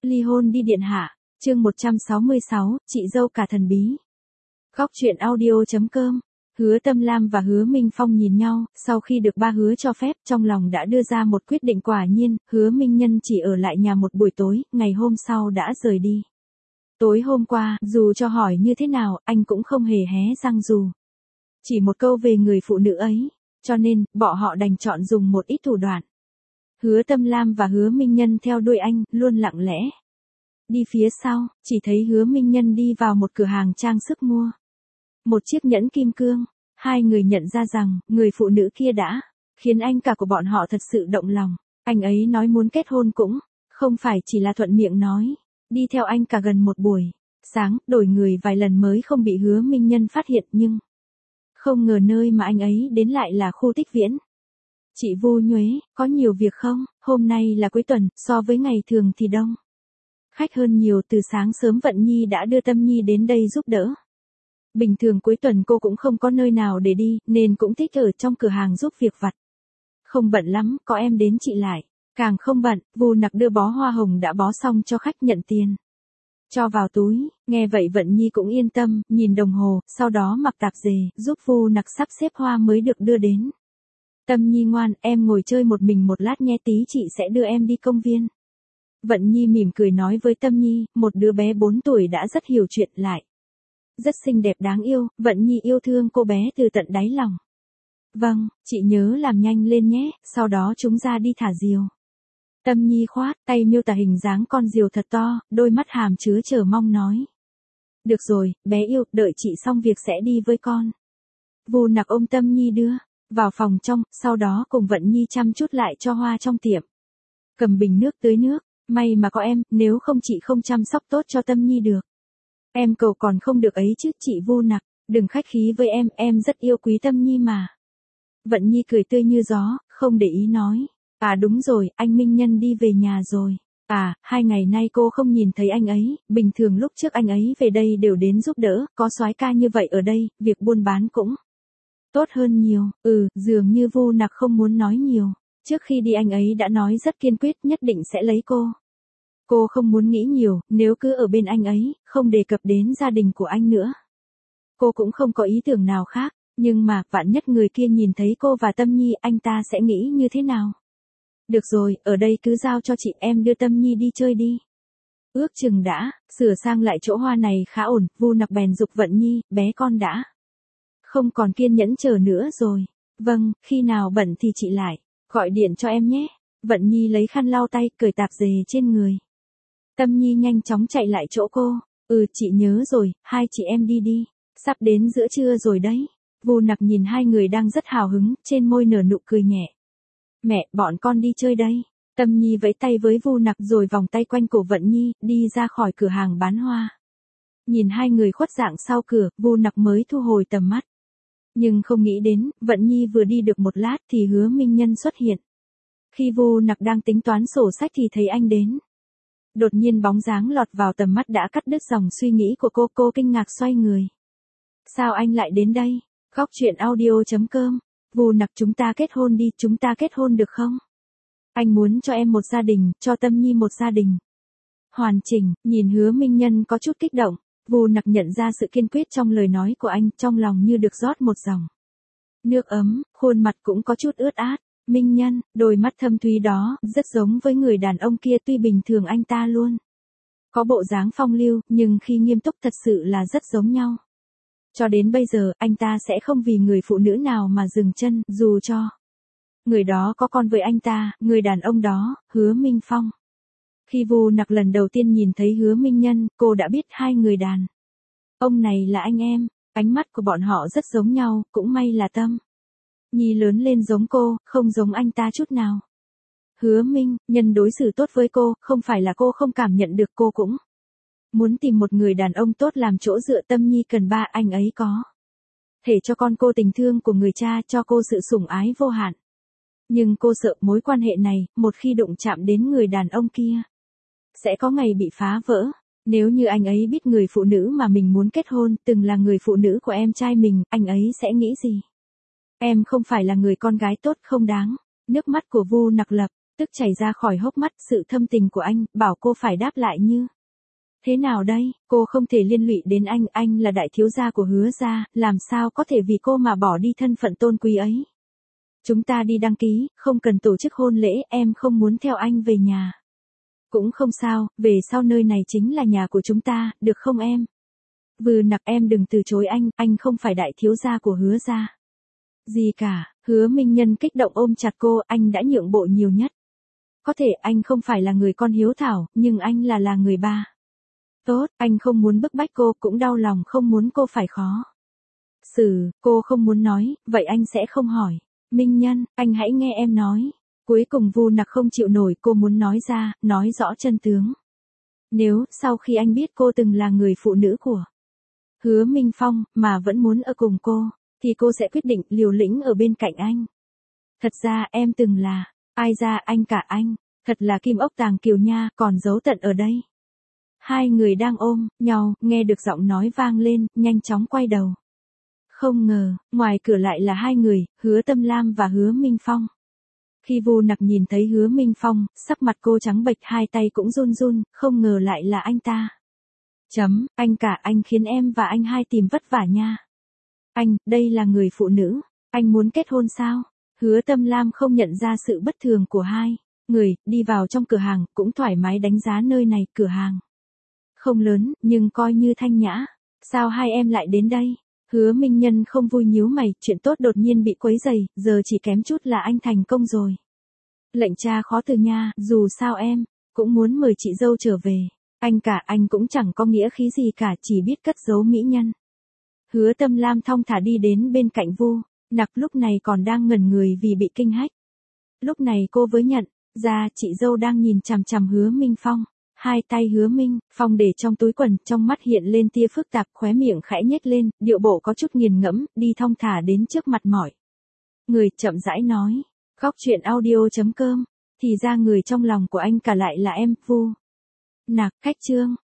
Ly hôn đi điện hạ, chương 166, chị dâu cả thần bí. Góc truyện audio.com. Hứa Tâm Lam và Hứa Minh Phong nhìn nhau, sau khi được ba Hứa cho phép, trong lòng đã đưa ra một quyết định. Quả nhiên, Hứa Minh Nhân chỉ ở lại nhà một buổi tối, ngày hôm sau đã rời đi. Tối hôm qua, dù cho hỏi như thế nào, anh cũng không hề hé răng dù. Chỉ một câu về người phụ nữ ấy, cho nên, bọn họ đành chọn dùng một ít thủ đoạn. Hứa Tâm Lam và Hứa Minh Nhân theo đuôi anh, luôn lặng lẽ. Đi phía sau, chỉ thấy Hứa Minh Nhân đi vào một cửa hàng trang sức mua một chiếc nhẫn kim cương. Hai người nhận ra rằng, người phụ nữ kia đã khiến anh cả của bọn họ thật sự động lòng. Anh ấy nói muốn kết hôn cũng không phải chỉ là thuận miệng nói. Đi theo anh cả gần một buổi sáng, đổi người vài lần mới không bị Hứa Minh Nhân phát hiện, nhưng không ngờ nơi mà anh ấy đến lại là khu Tích Viễn. Chị Vu Nhuế, có nhiều việc không? Hôm nay là cuối tuần, so với ngày thường thì đông khách hơn nhiều. Từ sáng sớm Vận Nhi đã đưa Tâm Nhi đến đây giúp đỡ. Bình thường cuối tuần cô cũng không có nơi nào để đi, nên cũng thích ở trong cửa hàng giúp việc vặt. Không bận lắm, có em đến chị lại. Càng không bận, Vu Nặc đưa bó hoa hồng đã bó xong cho khách, nhận tiền cho vào túi. Nghe vậy Vận Nhi cũng yên tâm, nhìn đồng hồ, sau đó mặc tạp dề, giúp Vu Nặc sắp xếp hoa mới được đưa đến. Tâm Nhi ngoan, em ngồi chơi một mình một lát nhé, tí chị sẽ đưa em đi công viên. Vận Nhi mỉm cười nói với Tâm Nhi, một đứa bé 4 tuổi đã rất hiểu chuyện, lại rất xinh đẹp đáng yêu. Vận Nhi yêu thương cô bé từ tận đáy lòng. Vâng, chị nhớ làm nhanh lên nhé, sau đó chúng ra đi thả diều. Tâm Nhi khoát tay miêu tả hình dáng con diều thật to, đôi mắt hàm chứa chờ mong nói. Được rồi, bé yêu, đợi chị xong việc sẽ đi với con. Vu Nặc ôm Tâm Nhi đưa vào phòng trong, sau đó cùng Vận Nhi chăm chút lại cho hoa trong tiệm. Cầm bình nước tưới nước, may mà có em, nếu không chị không chăm sóc tốt cho Tâm Nhi được. Em cầu còn không được ấy chứ, chị Vu Nặc, đừng khách khí với em rất yêu quý Tâm Nhi mà. Vận Nhi cười tươi như gió, không để ý nói. À đúng rồi, anh Minh Nhân đi về nhà rồi. À, 2 ngày nay cô không nhìn thấy anh ấy, bình thường lúc trước anh ấy về đây đều đến giúp đỡ, có soái ca như vậy ở đây, việc buôn bán cũng tốt hơn nhiều. Dường như Vu Nặc không muốn nói nhiều. Trước khi đi anh ấy đã nói rất kiên quyết, nhất định sẽ lấy cô. Cô không muốn nghĩ nhiều, nếu cứ ở bên anh ấy, không đề cập đến gia đình của anh nữa. Cô cũng không có ý tưởng nào khác, nhưng mà, vạn nhất người kia nhìn thấy cô và Tâm Nhi, anh ta sẽ nghĩ như thế nào? Được rồi, ở đây cứ giao cho chị, em đưa Tâm Nhi đi chơi đi. Ước chừng đã, sửa sang lại chỗ hoa này khá ổn, Vu Nặc bèn giục Vận Nhi, bé con đã không còn kiên nhẫn chờ nữa rồi. Vâng, khi nào bận thì chị lại gọi điện cho em nhé. Vận Nhi lấy khăn lau tay, cởi tạp dề trên người. Tâm Nhi nhanh chóng chạy lại chỗ cô. Chị nhớ rồi, hai chị em đi đi. Sắp đến giữa trưa rồi đấy. Vu Nặc nhìn hai người đang rất hào hứng, trên môi nở nụ cười nhẹ. Mẹ, bọn con đi chơi đây. Tâm Nhi vẫy tay với Vu Nặc rồi vòng tay quanh cổ Vận Nhi, đi ra khỏi cửa hàng bán hoa. Nhìn hai người khuất dạng sau cửa, Vu Nặc mới thu hồi tầm mắt. Nhưng không nghĩ đến, Vận Nhi vừa đi được một lát thì Hứa Minh Nhân xuất hiện. Khi Vu Nặc đang tính toán sổ sách thì thấy anh đến. Đột nhiên bóng dáng lọt vào tầm mắt đã cắt đứt dòng suy nghĩ của cô kinh ngạc xoay người. Sao anh lại đến đây? Góc truyện audio.com. Vu Nặc, chúng ta kết hôn đi, chúng ta kết hôn được không? Anh muốn cho em một gia đình, cho Tâm Nhi một gia đình hoàn chỉnh. Nhìn Hứa Minh Nhân có chút kích động, Vu Nặc nhận ra sự kiên quyết trong lời nói của anh, trong lòng như được rót một dòng nước ấm, khuôn mặt cũng có chút ướt át. Minh Nhân, đôi mắt thâm thúy đó, rất giống với người đàn ông kia, tuy bình thường anh ta luôn có bộ dáng phong lưu, nhưng khi nghiêm túc thật sự là rất giống nhau. Cho đến bây giờ, anh ta sẽ không vì người phụ nữ nào mà dừng chân, dù cho người đó có con với anh ta, người đàn ông đó, Hứa Minh Phong. Khi Vu Nặc lần đầu tiên nhìn thấy Hứa Minh Nhân, cô đã biết hai người đàn ông này là anh em. Ánh mắt của bọn họ rất giống nhau, cũng may là Tâm Nhi lớn lên giống cô, không giống anh ta chút nào. Hứa Minh Nhân đối xử tốt với cô, không phải là cô không cảm nhận được, cô cũng muốn tìm một người đàn ông tốt làm chỗ dựa. Tâm Nhi cần ba, anh ấy có thể cho con cô tình thương của người cha, cho cô sự sủng ái vô hạn. Nhưng cô sợ mối quan hệ này, một khi đụng chạm đến người đàn ông kia, sẽ có ngày bị phá vỡ. Nếu như anh ấy biết người phụ nữ mà mình muốn kết hôn, từng là người phụ nữ của em trai mình, anh ấy sẽ nghĩ gì? Em không phải là người con gái tốt, không đáng. Nước mắt của Vu Nặc lập Tức chảy ra khỏi hốc mắt, sự thâm tình của anh, bảo cô phải đáp lại như. Thế nào đây, cô không thể liên lụy đến anh là đại thiếu gia của Hứa gia, làm sao có thể vì cô mà bỏ đi thân phận tôn quý ấy. Chúng ta đi đăng ký, không cần tổ chức hôn lễ, em không muốn theo anh về nhà. Cũng không sao, về sau nơi này chính là nhà của chúng ta, được không em? Vừ Nặc, em đừng từ chối anh không phải đại thiếu gia của Hứa gia. Gì cả, Hứa Minh Nhân kích động ôm chặt cô, anh đã nhượng bộ nhiều nhất. Có thể anh không phải là người con hiếu thảo, nhưng anh là người ba. Tốt, anh không muốn bức bách cô, cũng đau lòng không muốn cô phải khó. Cô không muốn nói, vậy anh sẽ không hỏi. Minh Nhân, anh hãy nghe em nói. Cuối cùng Vu Nặc không chịu nổi, cô muốn nói ra, nói rõ chân tướng. Nếu, sau khi anh biết cô từng là người phụ nữ của Hứa Minh Phong, mà vẫn muốn ở cùng cô, thì cô sẽ quyết định liều lĩnh ở bên cạnh anh. Thật ra em từng là, ai ra anh cả anh, thật là kim ốc tàng kiều nha, còn giấu tận ở đây. Hai người đang ôm nhau, nghe được giọng nói vang lên, nhanh chóng quay đầu. Không ngờ, ngoài cửa lại là hai người, Hứa Tâm Lam và Hứa Minh Phong. Khi Vu Nặc nhìn thấy Hứa Minh Phong, sắc mặt cô trắng bệch, hai tay cũng run run, không ngờ lại là anh ta. Anh cả anh khiến em và anh hai tìm vất vả nha. Anh, đây là người phụ nữ, anh muốn kết hôn sao? Hứa Tâm Lam không nhận ra sự bất thường của hai người, đi vào trong cửa hàng, cũng thoải mái đánh giá nơi này, cửa hàng. Không lớn, nhưng coi như thanh nhã. Sao hai em lại đến đây? Hứa Minh Nhân không vui nhíu mày, chuyện tốt đột nhiên bị quấy rầy, giờ chỉ kém chút là anh thành công rồi. Lệnh cha khó từ nha, dù sao em cũng muốn mời chị dâu trở về. Anh cả anh cũng chẳng có nghĩa khí gì cả, chỉ biết cất giấu mỹ nhân. Hứa Tâm Lam thong thả đi đến bên cạnh Vu Nặc, lúc này còn đang ngẩn người vì bị kinh hách. Lúc này cô mới nhận ra chị dâu đang nhìn chằm chằm Hứa Minh Phong. Hai tay Hứa Minh Phong để trong túi quần, trong mắt hiện lên tia phức tạp, khóe miệng khẽ nhếch lên, điệu bộ có chút nghiền ngẫm, đi thong thả đến trước mặt mọi người, chậm rãi nói. Góc truyện audio.com. Thì ra người trong lòng của anh cả lại là em, Vu Nặc. Cách chương